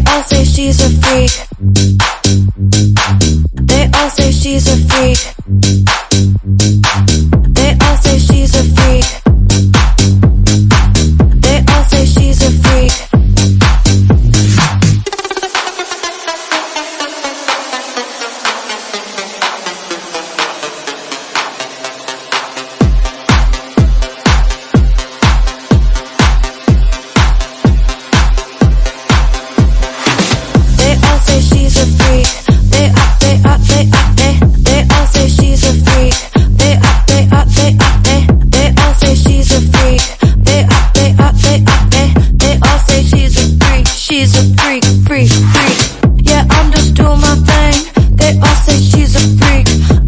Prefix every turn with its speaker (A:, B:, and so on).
A: all say she's a freak. They all say she's a freak. They all say she's a freak. They all say she's a freak. They all say she's a freak. They all say she's a freak. They all say she's a freak. They all say she's a freak. She's a freak, freak, freak. Yeah, I'm just doing my thing. They all say she's a freak.